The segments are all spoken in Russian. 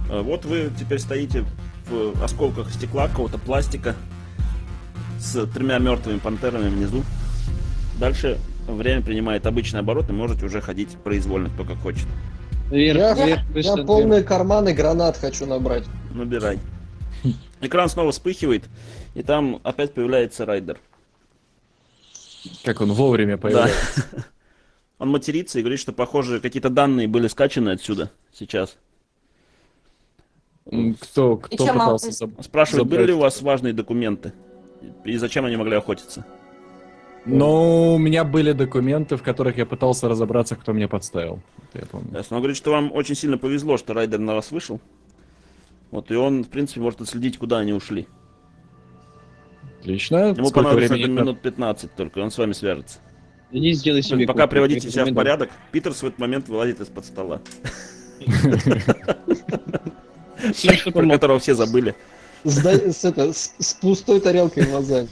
Вот вы теперь стоите в осколках стекла, какого-то пластика с 3 мертвыми пантерами внизу. Дальше время принимает обычный оборот, и можете уже ходить произвольно, кто как хочет. Я полные карманы гранат хочу набрать. Набирай. Экран снова вспыхивает, и там опять появляется Райдер. Как он вовремя Да. появляется. Он матерится и говорит, что, похоже, какие-то данные были скачаны отсюда сейчас. Кто И чем пытался Спрашивает, были ли у забрать? вас важные документы? И зачем они могли охотиться? Ну, у меня были документы, в которых я пытался разобраться, кто меня подставил. Это я помню. Ясно. Он говорит, что вам очень сильно повезло, что Райдер на вас вышел. Вот, и он, в принципе, может отследить, куда они ушли. Отлично. Ему Сколько понадобится времени? минут 15 только, он с вами свяжется. Иди сделай себе Пока копию, приводите это себя в документ. порядок, Питерс в этот момент вылазит из-под стола, Всё, что про помог. которого все забыли. С пустой тарелкой в глазах.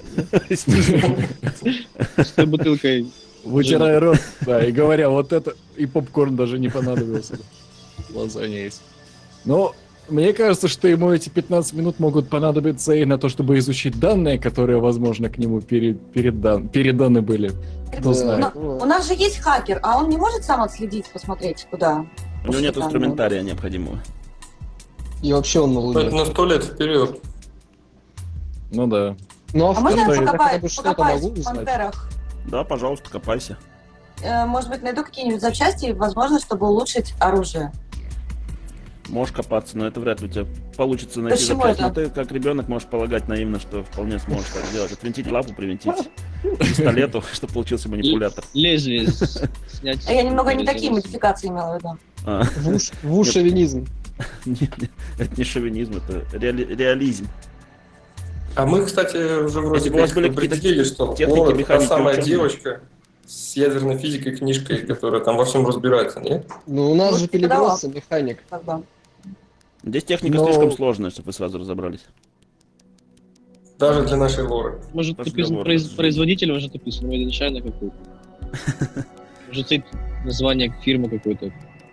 С той бутылкой. Вытирая рот, да, и говоря, вот это, и попкорн даже не понадобился. Лазанья есть. Но мне кажется, что ему эти 15 минут могут понадобиться и на то, чтобы изучить данные, которые, возможно, к нему переданы были. Кто Да. знает. У нас же есть хакер, а он не может сам отследить, посмотреть, куда? У него нет Там, инструментария необходимого. И вообще он на Это луне. на 100 лет вперед. Ну да. Ну А можно я хотя бы покопаюсь что-то покопаюсь могу в узнать? пантерах? Да, пожалуйста, копайся. Может быть, найду какие-нибудь запчасти, возможно, чтобы улучшить оружие. Можешь копаться, но это вряд ли у тебя получится найти Почему запчасть. Но это? ты, как ребенок, можешь полагать наивно, что вполне сможешь так сделать. Отвинтить лапу, привинтить к пистолету, чтобы получился манипулятор. Лезвие снять. А я немного не Лезвие такие снять. модификации имела в виду. А, Вуш-шовинизм. нет, нет, это не шовинизм, это реализм. А мы, кстати, уже вроде Если бы у вас как были какие-то определили, что техники, Лора — та механики, самая ученые. девочка с ядерной физикой книжкой, которая там во всем разбирается, нет? Ну, у нас Вот же типа того. Пелигросса механик. Как бы. Здесь техника Но- слишком сложная, чтобы вы сразу разобрались. Даже для нашей Лоры. Может, Разговор, производитель, может, написано, made in China какой-то. Может, стоит название фирмы какой-то.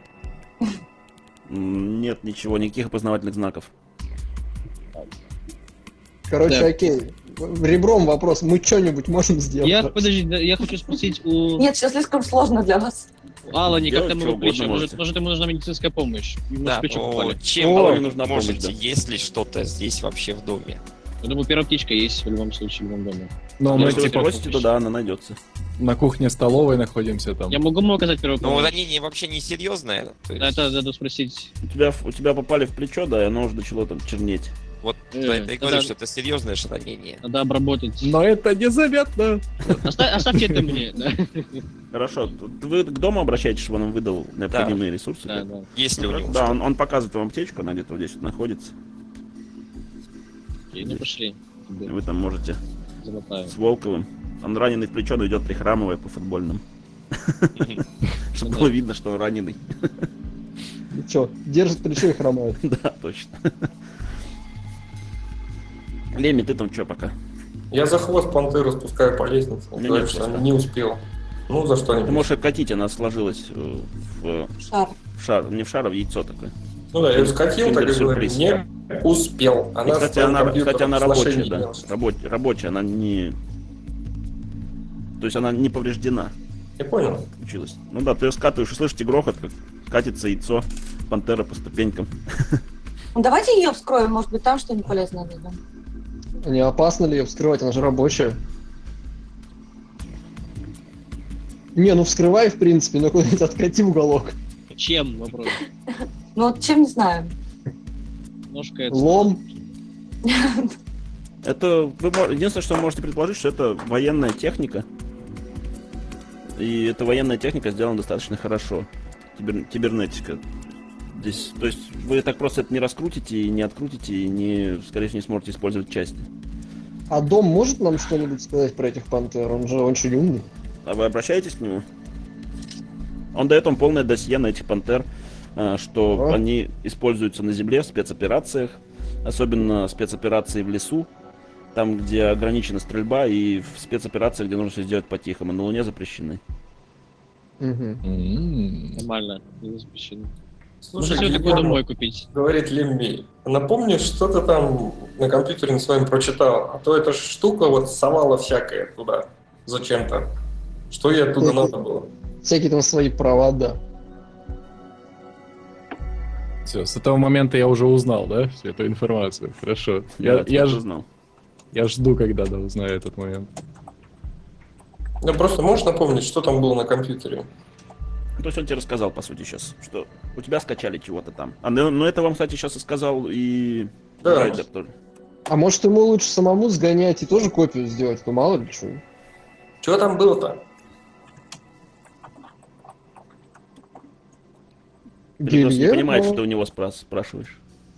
Нет ничего, никаких опознавательных знаков. Короче, Да. окей. Ребром вопрос. Мы что-нибудь можем сделать? Подожди, я хочу спросить у Нет, все слишком сложно для вас. Алани, как Делать там что его плечо? угодно Может, ему нужна медицинская помощь? Ему Да, с плечом ну, попали. чем О, вы не нужна помощь, можете, да. есть ли что-то здесь вообще в доме? Я думаю, первая птичка есть в любом случае в любом доме. Но Но мы если вы типа спросите, то да, она найдется. на кухне-столовой находимся там. Я могу ему оказать первую Ну, помощь? ранение вообще не серьезное. То Да, есть, это надо спросить. У тебя попали в плечо, да, и оно уже начало там чернеть. вот Э, за это и говорю, тогда- что это серьезное же ранение. Надо обработать. Но это незаметно. Оставьте это мне. Да, Хорошо, вы к дому обращаетесь, чтобы он вам выдал необходимые ресурсы? да. Да. Есть ли у него Да, что-то? он показывает вам аптечку, она где-то вот здесь вот находится. Окей, ну пошли. И вы там можете Замотаю. с Волковым. Он раненый в плечо, но идет прихрамывая по футбольным. Чтобы Ну было да. видно, что он раненый. Че, держит плечо и хромает. Да, точно. Леми, ты там что пока? Я за хвост пантеру спускаю по лестнице. Он Меня говорит, нет что хвоста. не успел. Ну, за Ты что-нибудь. можешь откатить, она сложилась в Шар. шар, не в шар, а в яйцо такое. Ну да, я ее скатил, так и говорю, Киндер-сюрприз. не успел. И, Она кстати, с она компьютером рабочая, сношений да. имела. Рабочая, она не... То есть она не повреждена. Я понял. Училась. Ну да, ты ее скатываешь и слышите грохот, как катится яйцо пантера по ступенькам. Ну, давайте ее вскроем, может быть, там что-нибудь полезное найдем. Не опасно ли ее вскрывать? Она же рабочая. Не, ну вскрывай, в принципе, но куда-нибудь откати в уголок. Чем вопрос? Ну, вот чем не знаю. Ножка это... Лом. Это единственное, что вы можете предположить, что это военная техника. И эта военная техника сделана достаточно хорошо. Кибернетика. Здесь, то есть вы так просто это не раскрутите и не открутите, и не, скорее всего, не сможете использовать части. А дом может нам что-нибудь сказать про этих пантер? Он же очень умный. А вы обращаетесь к нему? Он дает вам полное досье на этих пантер, что О. они используются на земле в спецоперациях, особенно спецоперации в лесу, там, где ограничена стрельба, и в спецоперациях, где нужно все сделать по-тихому. На Луне запрещены. Мгм. М. Нормально. Не запрещено. Слушай, Можете такой Гильермо, домой купить. говорит Лемми, напомни, что ты там на компьютере на своем прочитал, а то эта штука вот совала всякое туда зачем-то. Что ей оттуда Это- надо было? Всякие там свои провода. Все, с этого момента я уже узнал, да, всю эту информацию. Хорошо. Я Я знал. жду, когда да, узнаю этот момент. Ну просто можешь напомнить, что там было на компьютере? То есть он тебе рассказал, по сути, сейчас, что у тебя скачали чего-то там. Ну это вам, кстати, сейчас и сказал и Да. Райдер тоже. А может ему лучше самому сгонять и тоже копию сделать, ну мало ли что. Что там было-то? Ты просто не понимаешь, Гильермо. что ты у него спрашиваешь.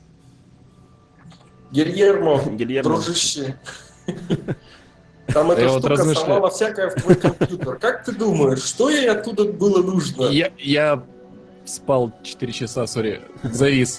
Гильермо, Гильермо. дружище. Там Я эта вот штука размышляю. совала всякое в твой компьютер. Как ты думаешь, что ей оттуда было нужно? Я спал 4 часа, сори, завис.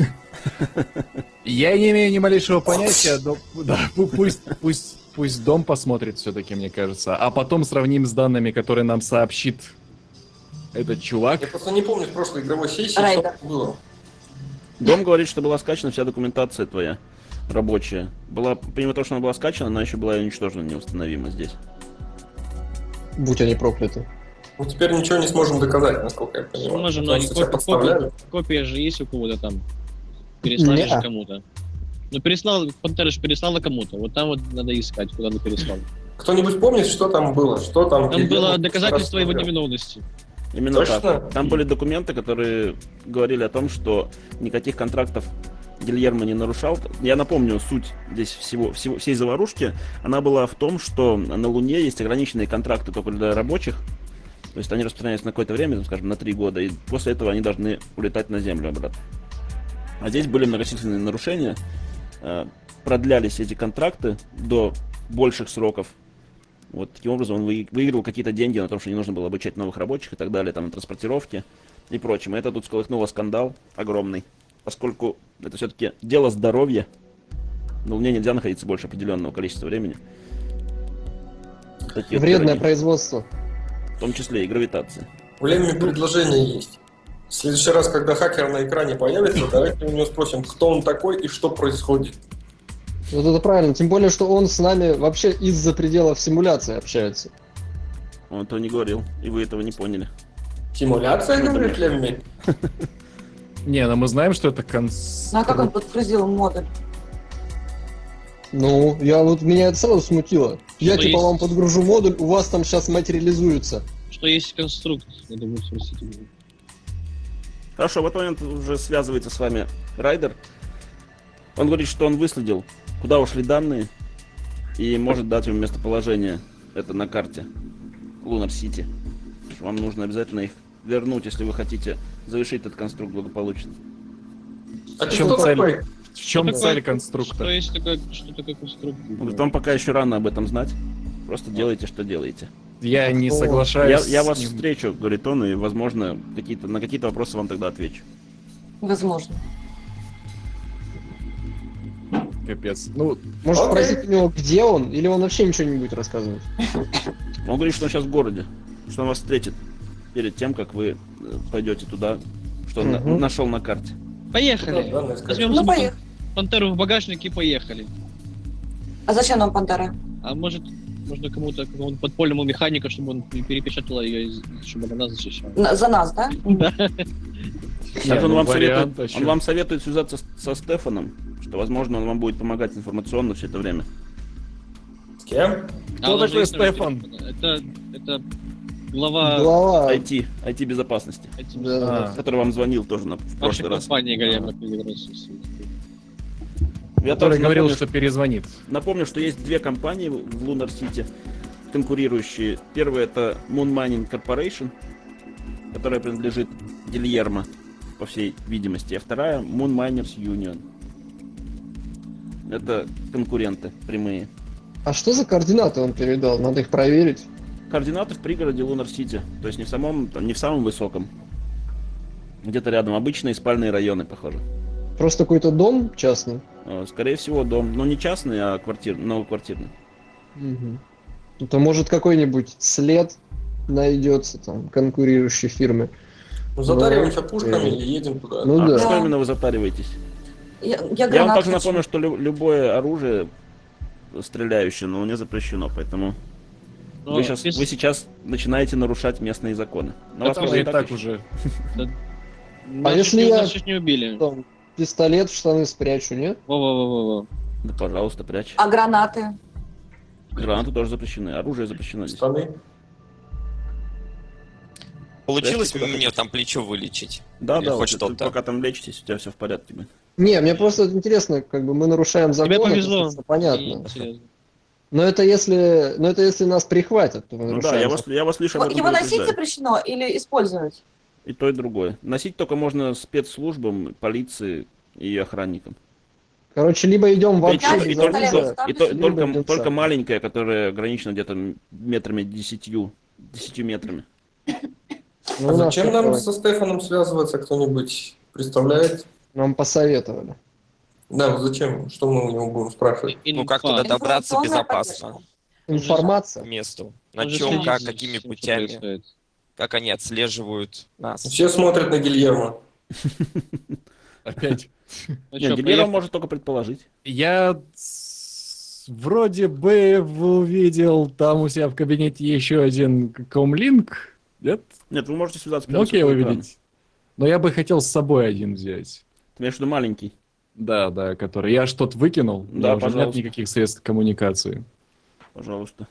Я не имею ни малейшего понятия, но да, пусть дом посмотрит все-таки, мне кажется. А потом сравним с данными, которые нам сообщит этот Я чувак. просто не помню в прошлой игровой сессии, что Райдер. там было. Дом говорит, что была скачана вся документация твоя рабочая. Была, помимо того, что она была скачана, она еще была уничтожена неустановимо здесь. Будь они прокляты. Мы теперь ничего не сможем доказать, насколько я понимаю. Можем, Потому но что тебя подставляли. копия же есть у кого-то там. Переслали Не. же кому-то. Ну, переслал, Пантера же переслала кому-то. Вот там вот надо искать, куда она переслала. Кто-нибудь помнит, что там было? Что там? Там Гильермо было доказательство его рассмотрел? невиновности. Именно Точно? так. Там были документы, которые говорили о том, что никаких контрактов Гильермо не нарушал. Я напомню, суть здесь всей заварушки, она была в том, что на Луне есть ограниченные контракты только для рабочих. То есть они распространяются на какое-то время, там, скажем, на 3 года, и после этого они должны улетать на Землю обратно. А здесь были многочисленные нарушения, продлялись эти контракты до больших сроков. Вот таким образом он выиграл какие-то деньги на том, что не нужно было обучать новых рабочих и так далее, там, на транспортировке и прочем. И это тут всколыхнуло скандал огромный, поскольку это все-таки дело здоровья. На Луне нельзя находиться больше определенного количества времени. Такие вот Вредное пироги, производство. в том числе и гравитация. У Лемми предложение есть. В следующий раз, когда хакер на экране появится, давайте у него спросим, кто он такой и что происходит. Вот это правильно. Тем более, что он с нами вообще из-за пределов симуляции общается. Он этого не говорил, и вы этого не поняли. Симуляция, Ну, говорит конечно. Лемми? Не, но мы знаем, что это Ну а как он подгрузил модуль? Ну, меня это сразу смутило. Я Что типа есть? вам подгружу модуль, у вас там сейчас материализуется. Что есть конструкт, надо будет спросить. Хорошо, в этот момент уже связывается с вами Райдер. Он говорит, что он выследил, куда ушли данные, и может дать вам местоположение. Это на карте Лунар Сити. Вам нужно обязательно их вернуть, если вы хотите завершить этот конструкт благополучно. А чем что цель? такое? В чем Что цель такое- конструктора? Что есть такое, что такое конструкт? Он говорит, вам пока еще рано об этом знать. Просто делайте, что делаете. Я не О, соглашаюсь. Я вас с ним. встречу, говорит он, и, возможно, на какие-то вопросы вам тогда отвечу. Возможно. Капец. Ну, Может Окей. спросить у него, где он, или он вообще ничего не будет рассказывать. Он говорит, что он сейчас в городе, что он вас встретит перед тем, как вы пойдете туда, что он Мгм. нашел на карте. Поехали. Да, данные скачать. Возьмем Ну, себе поехали. Пантеру в багажник и поехали. А зачем нам Пантера? А может, можно кому-то, какому-то подпольному механику, чтобы он перепечатал ее, чтобы она нас защищала. За нас, да? Также он, ну, вам вариант, советует, а он чё? вам советует связаться со Стефаном, что, возможно, он вам будет помогать информационно все это время. С кем? Кто он же такой есть номер Стефан? телефона. Это глава Глава. IT-безопасности, Да. А. который вам звонил тоже в вашей прошлый раз. компании, говорим. Я Который также говорил, напомню, что перезвонит. напомню, что есть две компании в Лунар Сити, конкурирующие. Первая — это Moon Mining Corporation, которая принадлежит Гильермо, по всей видимости. А вторая — Moon Miners Union. Это конкуренты прямые. А что за координаты он передал? Надо их проверить. Координаты в пригороде Лунар Сити, то есть не в самом высоком. Где-то рядом. Обычные спальные районы, похоже. Просто какой-то дом частный. Скорее всего, дом. Но не частный, а новоквартирный. Мгм. Это может какой-нибудь след найдется там конкурирующей фирмы. Ну, затариваемся пушками и едем туда. Ну А да. что именно вы затариваетесь? Я Я вам гранат также хочу. напомню, что любое оружие стреляющее, но не запрещено, поэтому Но вы без- сейчас начинаете нарушать местные законы. Но вас Это можно мы и так еще- уже. Нас если чуть не- я- нас чуть не убили. Там, пистолет в штаны спрячу, нет? Во-во-во-во. Да, пожалуйста, прячь. А гранаты? Гранаты тоже запрещены, оружие запрещено здесь. Штаны. Получилось Куда мне хочешь. там плечо вылечить? Да, Или да, хоть вот что-то? ты пока там лечитесь, у тебя все в порядке будет. Не, мне просто интересно, как бы мы нарушаем законы, Тебе повезло. это понятно. И серьезно. Но это если нас прихватят, то мы Ну да, нарушаем я вас лишь об этом Его носить предупреждаю. запрещено или использовать? И то, и другое. Носить только можно спецслужбам, полиции и охранникам. Короче, либо идем вообще Я без и пистолет оружия, оставлю И то- себе. либо только, идем только сами. маленькая, которая ограничена где-то метрами 10 метрами. Ну, А у нас зачем нам такое. со Стефаном связываться, кто-нибудь представляет? Нам посоветовали. Да, вот зачем? Что мы у него будем спрашивать? Ну, как Инфа. туда добраться Информационная безопасно Информация. к месту? Он На же чем, следит как, за какими всем, что путями, происходит. как они отслеживают нас? Все смотрят на Гильермо. Опять. Ну Нет, чё, Гильермо поехали? может только предположить. Я вроде бы увидел там у себя в кабинете еще один комлинк. Нет? Нет, вы можете связаться прямо Мог с я его экрана. видеть? Но я бы хотел с собой один взять. Ты имеешь в виду маленький? Да, да, который. Я что-то выкинул. у Да, меня уже нет пожалуйста. никаких средств коммуникации. Пожалуйста.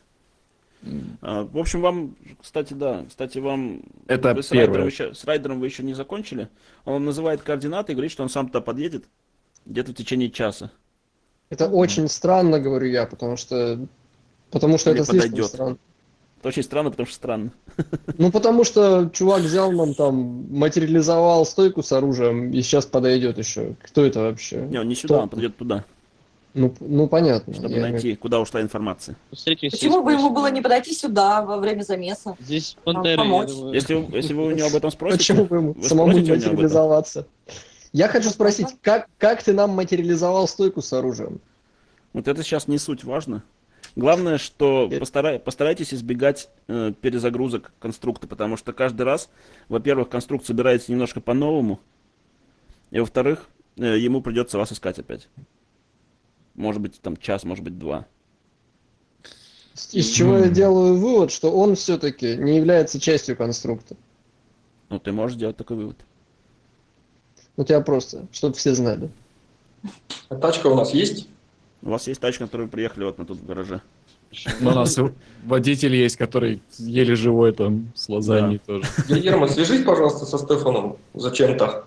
В общем, вам, кстати, вам... Это вы с первое. с райдером вы еще не закончили. Он вам называет координаты и говорит, что он сам туда подъедет где-то в течение часа. Это очень странно, говорю я, потому что Или это слишком подойдет. странно. Это очень странно, потому что странно. Ну, потому что чувак взял нам там, материализовал стойку с оружием и сейчас подойдет еще. Кто это вообще? Не, он не сюда, Кто? он подойдет туда, Ну понятно. чтобы Я- найти, куда ушла информация. Встретимся Почему бы и ему было спросим. не подойти сюда во время замеса? Здесь пантеры, я помочь? думаю. Если вы у него об этом спросите... Почему бы ему вы самому не спросите у него об этом? материализоваться? Я хочу спросить, как ты нам материализовал стойку с оружием? Вот это сейчас не суть важно. Главное, что постарайтесь избегать перезагрузок конструкта, потому что каждый раз, во-первых, конструкт собирается немножко по-новому, и во-вторых, ему придется вас искать опять. Может быть, там час, может быть, 2. Из чего я делаю вывод, что он все-таки не является частью конструкта. Ну, ты можешь сделать такой вывод. Вот я просто, чтобы все знали. А тачка у нас есть? У вас есть тачка, на которой вы приехали вот на тут в гараже. Но у нас водитель есть, который еле живой там с лазаньей тоже. Гильермо, свяжись, пожалуйста, со Стефаном зачем-то.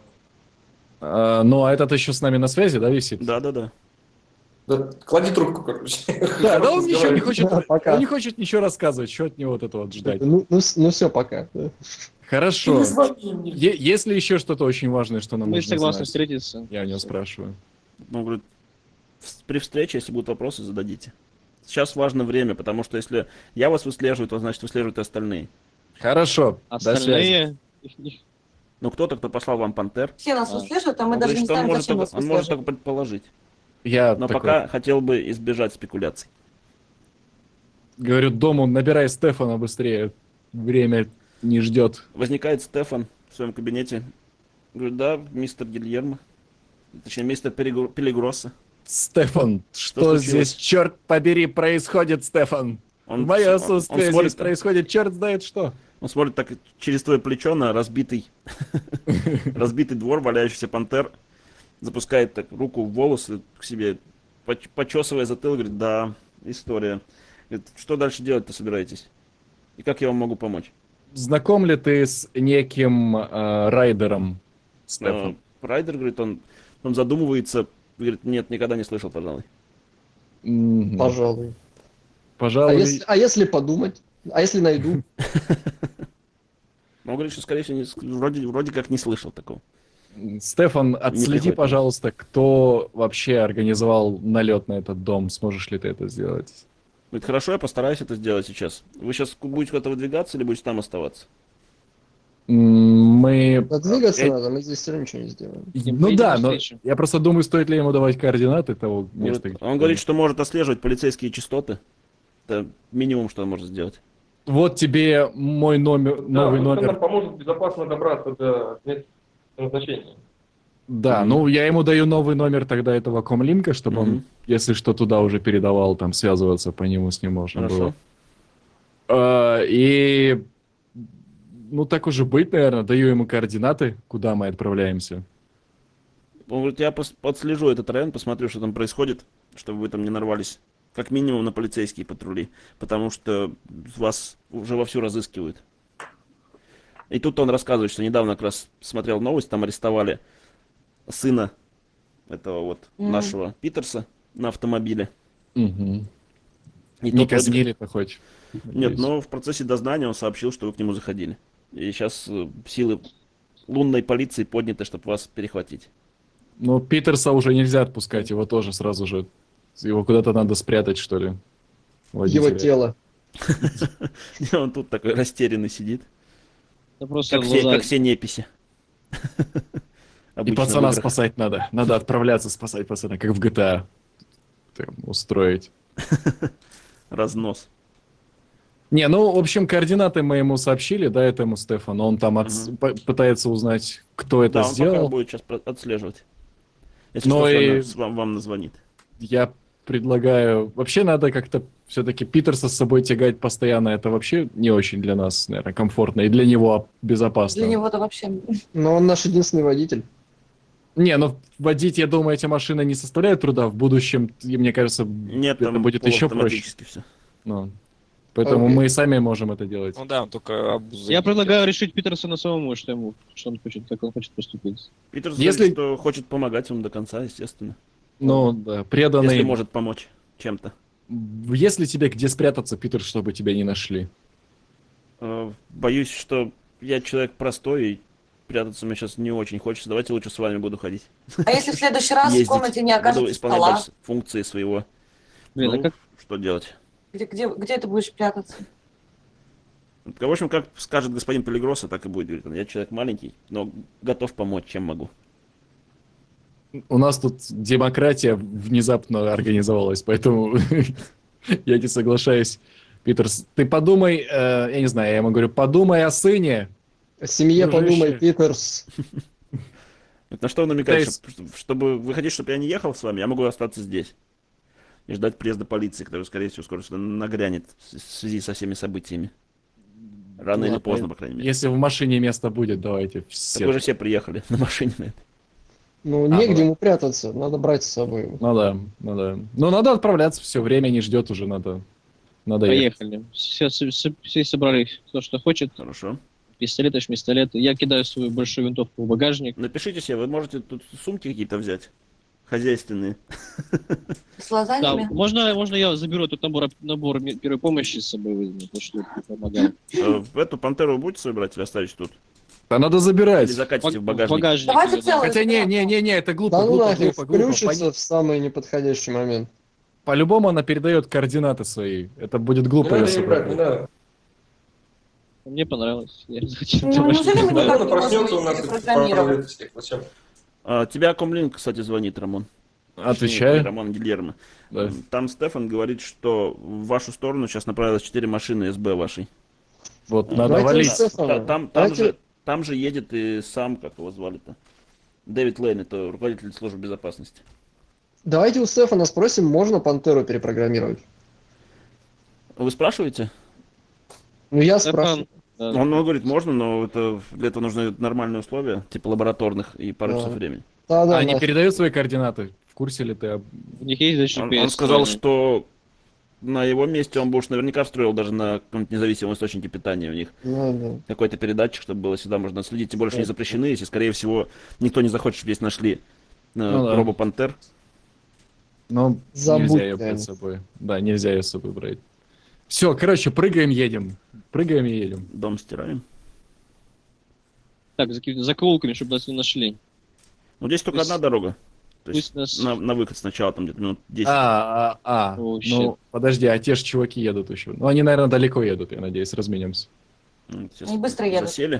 Ну, а этот еще с нами на связи, да, висит? Да. Да, клади трубку, короче. Да, да он ничего не хочет, Пока. он не хочет ничего рассказывать, что от него вот этого вот ждать. Ну все, пока. Да. Хорошо. Не звони мне. Если еще что-то очень важное, что нам Мы нужно согласны знать, встретиться. я у него спрашиваю. Ну, говорю, при встрече, если будут вопросы, зададите. Сейчас важно время, потому что если я вас выслеживаю, то значит выслеживают и остальные. Хорошо, до связи. Остальные... Ну, кто-то, кто послал вам пантер, Все нас выслеживают, а мы он даже говорит, не что он знаем, может, зачем нас только, он может выслеживают. только предположить. Я Но такой пока хотел бы избежать спекуляций. говорю дому, набирай Стефана быстрее, время не ждет. Возникает Стефан в своем кабинете. Говорит, да, мистер Гильермо. Точнее, мистер Пелигросса. Стефан, что случилось? здесь, черт побери, происходит, Стефан? В мое он отсутствие смотрит, здесь происходит черт знает что. он смотрит так через твое плечо на разбитый двор, валяющийся пантер. Запускает так руку в волосы к себе, почесывая затылок, говорит, да, история. Говорит, что дальше делать-то собираетесь? И как я вам могу помочь? Знаком ли ты с неким райдером, Стефан? Райдер, говорит, он задумывается, говорит, нет, никогда не слышал, пожалуй. Мгм. Пожалуй. Пожалуй, А если подумать? А если найду? Но он говорит, что, скорее всего, вроде как не слышал такого. Стефан, отследи, приходит. пожалуйста, кто вообще организовал налет на этот дом. Сможешь ли ты это сделать? Говорит, хорошо, я постараюсь это сделать сейчас. Вы сейчас будете куда-то выдвигаться или будете там оставаться? Мы... Да двигаться Я- надо, мы здесь все равно ничего не сделаем. Ну поедем да, но навстречу. я просто думаю, стоит ли ему давать координаты того места. Он говорит, что может отслеживать полицейские частоты. Это минимум, что он может сделать. Вот тебе мой номер, новый Да, номер. нам поможет безопасно добраться до места назначения. Да, Мгм. ну я ему даю новый номер тогда этого комлинка, чтобы он, Мгм. если что, туда уже передавал, там связываться по нему с ним можно Хорошо. было. И ну так уже быть, наверное, даю ему координаты, куда мы отправляемся. Он говорит, я подслежу этот район, посмотрю, что там происходит, чтобы вы там не нарвались. Как минимум на полицейские патрули. Потому что вас уже вовсю разыскивают. И тут он рассказывает, что недавно как раз смотрел новость, там арестовали сына этого вот нашего Питерса на автомобиле. Угу. И Не тот вроде как- казнили-то хоть? Нет, но в процессе дознания он сообщил, что вы к нему заходили. И сейчас силы лунной полиции подняты, чтобы вас перехватить. Но Питерса уже нельзя отпускать, его тоже сразу же. Его куда-то надо спрятать, что ли. Его водителя. тело. И он тут такой растерянный сидит. Это просто Как все, глаза. как все неписи. И Обычно в пацана играх. спасать надо. Надо отправляться спасать пацана, как в GTA. Там, устроить. Разнос. Не, ну, в общем, координаты мы ему сообщили, да, этому Стефану. Он там пытается узнать, кто это Да, он пока сделал. будет сейчас отслеживать. Если Но что, и- вам назвонит. Я предлагаю... Вообще надо как-то все-таки Питерса с собой тягать постоянно. Это вообще не очень для нас, наверное, комфортно. И для него безопасно. Для него-то вообще... Но он наш единственный водитель. Не, ну водить, я думаю, эти машины не составляют труда. В будущем, и мне кажется, Нет, это там будет еще проще. полуавтоматически все. Ну, поэтому Окей. мы и сами можем это делать. Ну да, он только обузой. Я предлагаю решить Питерсона самому, что он хочет, как он хочет поступить. Питер Если- что хочет помогать вам до конца, естественно. Ну, да, преданный. Если может помочь чем-то. Есть ли тебе где спрятаться, Питер, чтобы тебя не нашли? Боюсь, что я человек простой, и прятаться мне сейчас не очень хочется. Давайте лучше с вами буду ходить. А если в следующий раз в Ездить. комнате не Буду окажется исполнять стола, дальше функции своего. Блин, Ну, а как? что делать? где ты будешь прятаться? В общем, как скажет господин Пелигроса, так и будет. Говорит он, я человек маленький, но готов помочь, чем могу. У нас тут демократия внезапно организовалась, поэтому я не соглашаюсь. Питер, ты подумай, я не знаю, я ему говорю, подумай о сыне. О семье Дружище. подумай, Питерс. На что он намекает? Пытаюсь- Чтобы вы хотите, чтобы я не ехал с вами, я могу остаться здесь. И ждать приезда полиции, которая, скорее всего, скоро сюда нагрянет в связи со всеми событиями. Рано или Ладно, поздно, по крайней мере. Если в машине место будет, давайте Так все. вы же все приехали на машине на этой. Ну, А, негде ну да. ему прятаться, надо брать с собой его. Ну да, ну да. Ну надо отправляться, все, время не ждет уже, надо ехать. Поехали. Все собрали кто что хочет. Хорошо. Пистолеты, шмистолеты. Я кидаю свою большую винтовку в багажник. Напишите себе, вы можете тут сумки какие-то взять. Хозяйственные. С Да, лазаниями? можно я заберу этот набор первой помощи с собой возьму, то что помогал. В эту пантеру будете свою брать или оставите тут? А надо Или забирать. закатите в багажник? Давайте да. целый. Хотя не, это глупо, Да ну глупо, нафиг, глупо, глупо. включится в самый неподходящий момент. По-любому она передает координаты свои. Это будет глупо, Не надо, если не брать, бы- не надо. Мне понравилось. Я зачем Ну, неужели мы Да, никак она не можем проснется у нас их и программировать? попробует всех. Зачем? Тебя Комлинг, кстати, звонит, Рамон. Точнее, Отвечаю. Роман Гильермо. Да. Там Стефан говорит, что в вашу сторону сейчас направилось 4 машины СБ вашей. Вот, надо Давайте валить. Стефана. Там Давайте- там же едет и сам, как его звали-то? Дэвид Лейн, это руководитель службы безопасности. Давайте у Стефана спросим, можно Пантеру перепрограммировать? Вы спрашиваете? Ну, я Стефан, спрашиваю. да. Он говорит, можно, но для этого нужны нормальные условия, типа лабораторных и пару Да. часов времени. Да, Они да. передают свои координаты? В курсе ли ты? У них есть даже Он GPS. сказал, что на его месте он бы уж наверняка встроил даже на каком-нибудь независимом источнике питания у них Да. какой-то передатчик, чтобы было сюда можно следить. Тем более, что они запрещены, если, скорее всего, никто не захочет, чтобы здесь нашли Ну да. пробу пантер. Ну, Забудь, нельзя ее да. брать с собой. Да, нельзя ее с собой брать. Все, короче, прыгаем, едем. Прыгаем и едем. Дом стираем. Так, за какими-то закоулками, чтобы нас не нашли. Ну, здесь только Пусть- одна дорога. То есть Пусть нас... на выход сначала, там где-то минут 10. О, Ну, щит. подожди, а те же чуваки едут еще. Ну, они, наверное, далеко едут, я надеюсь, разменемся. Сейчас Они быстро едут. Засели.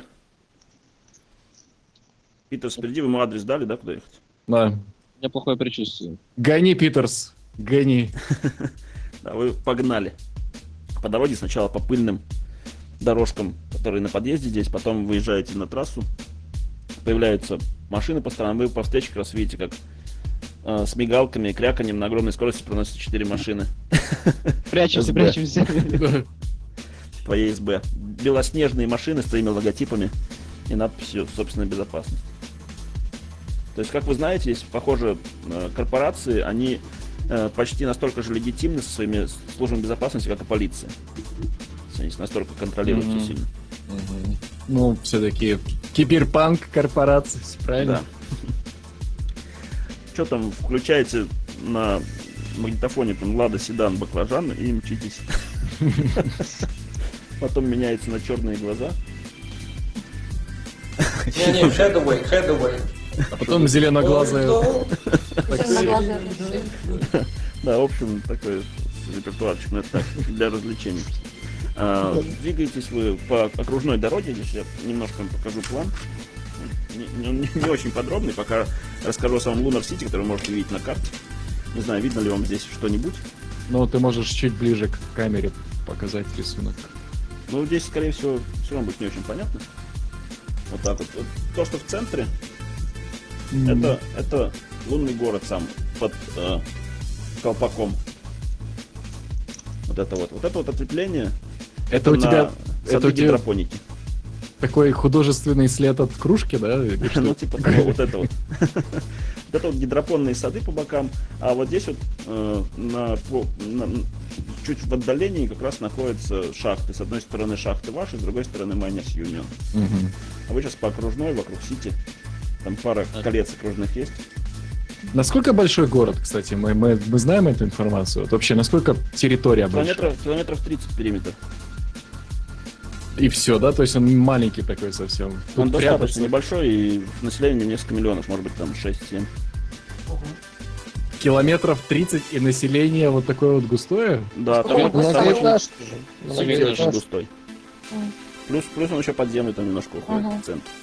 Питер, впереди вы ему адрес дали, да, куда ехать? Да. У меня плохое предчувствие. Гони, Питерс, гони. Да, вы погнали. По дороге сначала по пыльным дорожкам, которые на подъезде здесь, потом выезжаете на трассу, появляются машины по сторонам, вы по встречке как раз видите, как с мигалками и кряканьем на огромной скорости проносятся 4 машины. Прячемся, СБ. прячемся. Твоей СБ. Белоснежные машины с своими логотипами и надписью «Собственная безопасность». То есть, как вы знаете, есть, похоже, корпорации, они почти настолько же легитимны со своими службами безопасности, как и полиция. То есть они настолько контролируют все сильно. Ну, все-таки киберпанк корпорации, правильно? Да. Что там, включаете на магнитофоне там Лада Седан Баклажан и мчитесь. Потом меняется на черные глаза. Не-не, headway. А потом зеленоглазая. Зеленоглазая. Да, в общем, такой репертуарчик, но это так, для развлечений. Двигаетесь вы по окружной дороге, здесь я немножко вам покажу план. Не очень подробный, пока расскажу о самом Лунар Сити, который вы можете видеть на карте. Не знаю, видно ли вам здесь что-нибудь. Ну, ты можешь чуть ближе к камере показать рисунок. Ну, здесь, скорее всего, все равно будет не очень понятно. Вот так вот. Вот то, что в центре, это лунный город сам под колпаком. Вот это вот ответвление. Это у тебя сады гидропоники. такой художественный след от кружки, да? Или что? Ну, типа того, вот это вот. Вот это вот гидропонные сады по бокам, а вот здесь вот чуть в отдалении как раз находятся шахты. С одной стороны шахты ваши, с другой стороны Miners Union. Мгм. А вы сейчас по окружной, вокруг Сити. Там пара колец окружных есть. Насколько большой город, кстати? Мы знаем эту информацию? Вот вообще, насколько территория большая? Километров 30 периметр. И все, да? То есть он маленький такой совсем. Он Тут достаточно прятаться- небольшой, и население несколько миллионов, может быть, там 6-7. Километров 30 и население вот такое вот густое? Да, там Сколько? там очень Многоэтажки же. Сити очень Многоэтажки. густой. Мгм. Плюс он еще подземный там немножко уходит Мгм. в центр.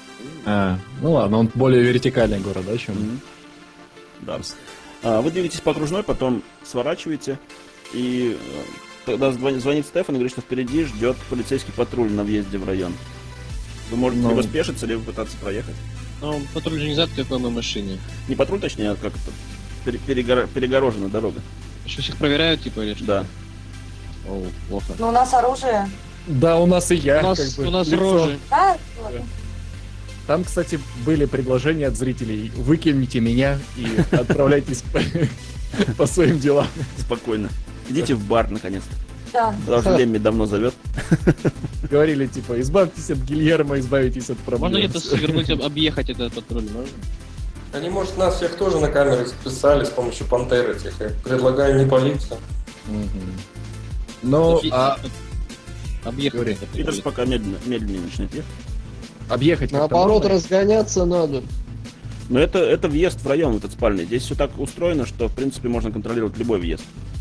Ну ладно, он более вертикальный город, да, чем... Мгм. Да. Вы двигаетесь по окружной, потом сворачиваете, и тогда звонит Стефан и говорит, что впереди ждет полицейский патруль на въезде в район. Вы можете Ну. либо спешиться, либо пытаться проехать. Ну, патруль же не за такой на машине. Не патруль, точнее, а как это перегорожена дорога. Что, всех проверяют, типа, или что? Да. О, плохо. Ну, у нас оружие. Да, у нас и я. У нас, как бы, у нас лицо. рожи. Да? Ладно. Там, кстати, были предложения от зрителей. Выкиньте меня и отправляйтесь по своим делам. Спокойно. Идите в бар, наконец-то. Да. Потому что Лемми давно зовет. Говорили, типа, избавьтесь от Гильермо, избавитесь от проблем. Можно где-то свернуть, объехать этот патруль, можно? Они, может, нас всех тоже на камеры записали с помощью пантер этих. Я предлагаю не палиться. Мгм. Ну, Объехать. Говори. этот патруль. Питерс пока медленнее начнет ехать. объехать как-то Наоборот, можно? разгоняться надо. Но это въезд в район этот спальный. Здесь все так устроено, что, в принципе, можно контролировать любой въезд.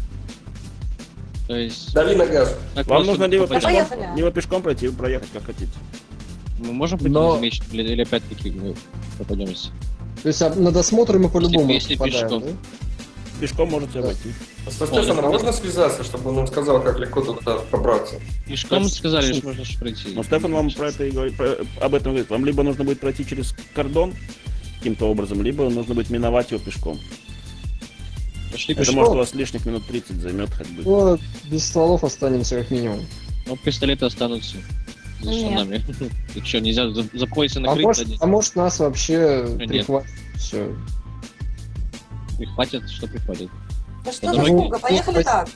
То есть... Дави на газ. так Вам просто нужно либо попасть- Поехали. пешком пройти, либо проехать, как хотите. Мы можем пройти Но- замечать, или опять-таки мы попадемся? То есть на досмотр мы по-любому Если попадаем, пешком. да? Пешком можете обойти. Со Стефаном можно связаться, чтобы он нам сказал, как легко туда пробраться? Пешком мы сказали, что можно ж пройти. Но Стефан вам про это и говорит, об этом говорит. Вам либо нужно будет пройти через кордон каким-то образом, либо нужно будет миновать его пешком. Пошли Это пешком. может у вас лишних минут 30 займет ходьбы. Ну, без стволов останемся как минимум. Но пистолеты останутся за Нет. штанами. Ты что, нельзя за пояса А накрыть? может, сзади? а может нас вообще Нет. прихватит. Все. Прихватят, что прихватят? Да что за Дороги. скука? Поехали так.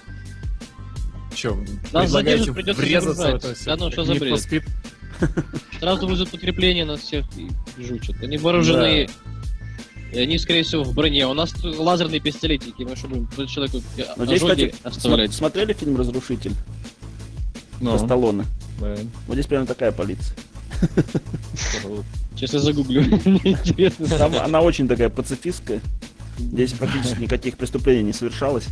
Че, Нас предлагаете задержат, придется врезаться в загружать. это все? Да ну, что Need за for бред? Speed? Сразу вызовут подкрепление нас всех и жучат. Они вооружены. И они, скорее всего, в броне. У нас тут лазерные пистолетики. Мы что будем человеку Но здесь, ожоги кстати, оставлять? смотрели фильм «Разрушитель» Ну, со Сталлоне? да. Вот здесь прямо такая полиция. Сейчас я загуглю. Мне интересно. Там она очень такая пацифистская. Здесь практически никаких преступлений не совершалось.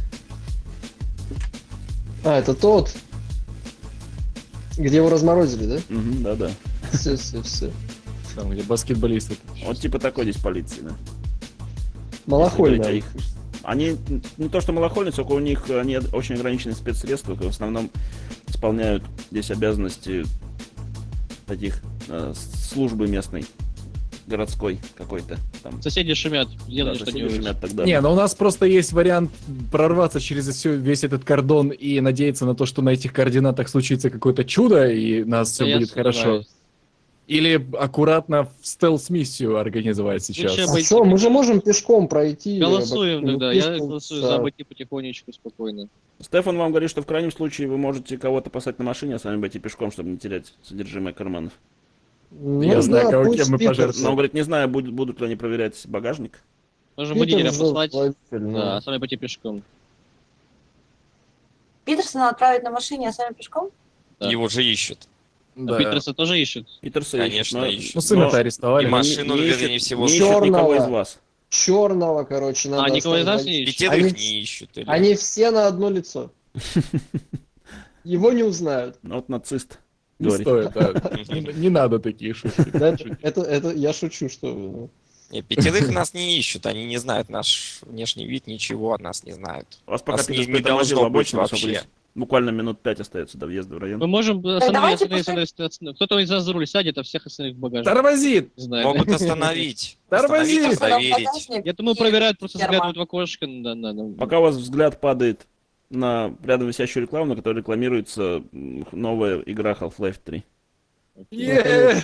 А, это тот, где его разморозили, да? Мгм, да-да. Все. Там, где баскетболисты. Вот типа такой здесь полиции, да. Малохольно. Если говорить Они не то что малохольницы, только у них они очень ограниченные спецсредства, в основном исполняют здесь обязанности таких службы местной, городской какой-то. Там, Соседи шумят, да, делают, что соседи не шумят тогда. Не, но у нас просто есть вариант прорваться через весь этот кордон и надеяться на то, что на этих координатах случится какое-то чудо, и нас все будет хорошо. Или аккуратно в стелс-миссию организовать сейчас. Лучше А быть- что, мы же можем пешком пройти. Голосуем ну, тогда, я пешком, голосую да. за обойти потихонечку, спокойно. Стефан вам говорит, что в крайнем случае вы можете кого-то послать на машине, а сами пойти пешком, чтобы не терять содержимое карманов. Ну, Я знаю, кого, пусть кем мы Питер- пожертвуем. Но он говорит, не знаю, будут ли они проверять багажник. Можем Питер водителя же послать, водитель, ну. да, а сами пойти пешком. Питерсона отправить на машине, а сами пешком? Да. Его же ищут. А Питерса тоже ищут. Питерса Конечно, ищет, ищут. Ну, сына-то но- арестовали. И машину, не вернее ищет- всего, не ищут. ищет никого Черного. из вас. Черного, короче, надо А, никого из нас оставить. не ищут? Пятерых Они- не ищут. Или... Они все на одно лицо. Его не узнают. Ну, вот нацист Не говорит. стоит, да. Не надо такие шутки. Да, это я шучу, что вы, ну. Не, пятерых нас не ищут, они не знают наш внешний вид, ничего от нас не знают. У вас пока Нас Питерс не притормозил должно быть обочину, насколько вообще. здесь буквально минут 5 остается до въезда в район. Мы можем давайте остановить. Кто-то из нас за руль сядет, а всех остальных в багажник. Тормозит! Не знаю. Могут остановить. Тормози! Остановить, проверить. Багажник Я думаю, и проверяют, просто герма. заглядывают в окошко. Да. Пока у вас взгляд падает на рядом висящую рекламу, на которой рекламируется новая игра Half-Life 3. Е!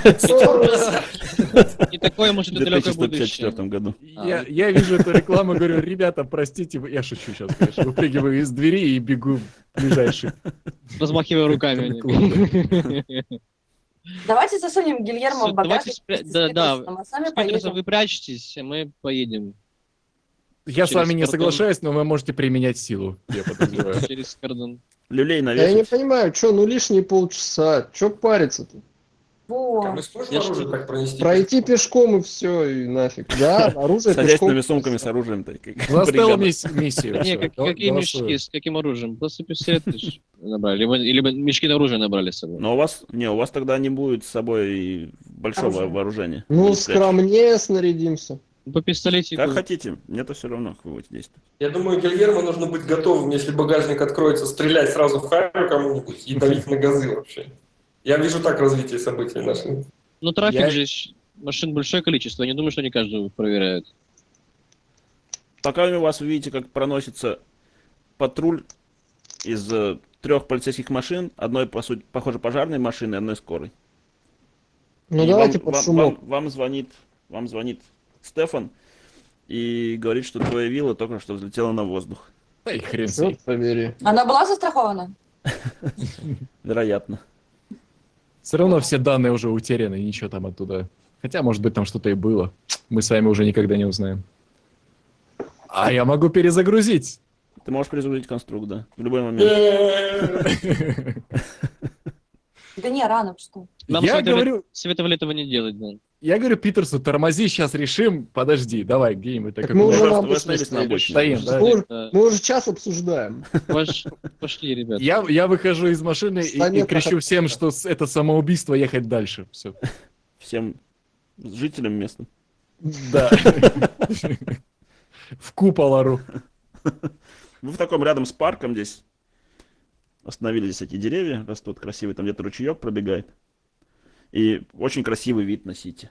И такое, может, В и далекое 2054 будущее. году. Я вижу эту рекламу и говорю, ребята, простите, я шучу сейчас, конечно. Выпрыгиваю из двери и бегу в ближайший. Размахивая руками. они. Давайте засунем Гильермо Всё, в давайте багажник. спря- вместе с да, Питерсоном, а сами С Питерсом поедем. вы прячетесь, а мы поедем Я с Через вами не кордон. соглашаюсь, но вы можете применять силу, я подозреваю. через кордон. Люлей Я не навесить. понимаю, что, ну лишние полчаса, что париться-то? Во. А мы сможем Я ж- оружие так пронести? Пройти пешком и все, и нафиг. Да, оружие С хозяйственными пешком. сумками, с оружием. такой, как Заставил бригада. миссию. Не, всё, какие голосую. мешки, с каким оружием? Просто пистолеты ж набрали. Либо мешки на оружие набрали с собой. Но у вас тогда не будет с собой большого Оружие. вооружения. Ну, Будет спрятать. скромнее снарядимся. По пистолетику. Как хотите, мне-то все равно, как вы будете действовать. Я думаю, Гильермо нужно быть готовым, если багажник откроется, стрелять сразу в харю кому-нибудь и давить на газы вообще. Я вижу так развитие событий наших. Ну, трафик Я- же, машин большое количество. Я не думаю, что они каждого проверяют. Пока у вас вы видите, как проносится патруль из 3 полицейских машин, одной, по сути, похоже, пожарной машины, одной скорой. Ну И давайте под шумок. вам звонит Стефан и говорит, что твоя вилла только что взлетела на воздух. Да и хрен с ней. Черт побери. Она была застрахована? Вероятно. Все равно все данные уже утеряны, ничего там оттуда. Хотя, может быть, там что-то и было. Мы с вами уже никогда не узнаем. А я могу перезагрузить. Ты можешь перезагрузить конструкт, да, в любой момент. Да не, рано, что? Нам Я советовали- говорю, советовали этого не делать, да. я говорю Питерсу, тормози, сейчас решим. Подожди, давай, где мы? Так мы уже Вы на вы обочине остановились на обочине. Стоим, да. Да. Мы уже час обсуждаем. Пошли, ребят. Я выхожу из машины и 100 метров кричу от- всем, что это самоубийство, ехать дальше. Все. Всем жителям местным. Да. В купол ору. Вы в таком рядом с парком здесь остановились, эти деревья растут красивые, там где-то ручеек пробегает. И очень красивый вид на Сити.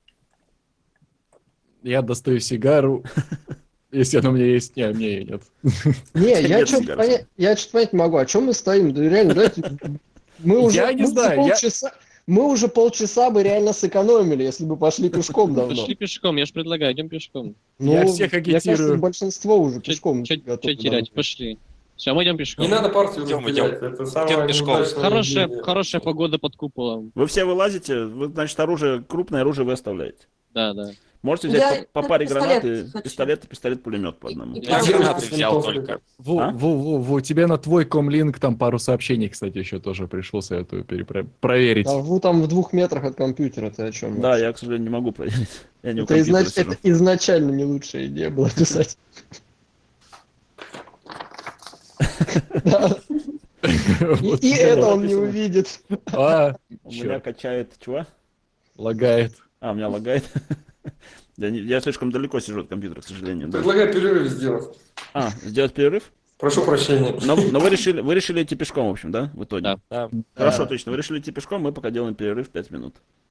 Я достаю сигару. Если она у меня есть. Не, у меня ее нет. Не, я Нет, что-то сигар. понять не могу. О чем мы стоим? Да реально, давайте. Мы уже, Я не мы уже знаю, я- полчаса. Мы уже полчаса бы реально сэкономили, если бы пошли пешком давно. Пошли пешком, я же предлагаю, идем пешком. Я всех Мне кажется, агитирую. большинство уже Че пешком че готовы терять? давно. Пошли. Все, мы идем пешком. Не надо партию Идем, разделять, это самое Идем пешком. неудачное Хорошая, идея. хорошая погода под куполом. Вы все вылазите, вы, значит, оружие, крупное оружие вы оставляете. Да, да. Можете взять Я по паре пистолет гранат и хочу. пистолет-пулемет по одному. И- Я Я гранаты уже взял винтовку. только. Во, тебе на твой комлинк там пару сообщений, кстати, еще тоже пришло, советую проверить. А вы там в 2 метрах от компьютера, ты о чем? Да, я, к сожалению, не могу проверить. Я не у Это, компьютера сижу. это изначально не лучшая идея была писать. Да, Вот И тебя это он не написано. увидит. А, У меня чё, качает чего? лагает. А, у меня лагает. Я слишком далеко сижу от компьютера, к сожалению. Да. Предлагаю перерыв сделать. Сделать перерыв? Прошу прощения. Но вы решили идти пешком, в общем, да, в итоге? Да. Да. Хорошо, Да. отлично. Вы решили идти пешком, мы пока делаем перерыв 5 минут.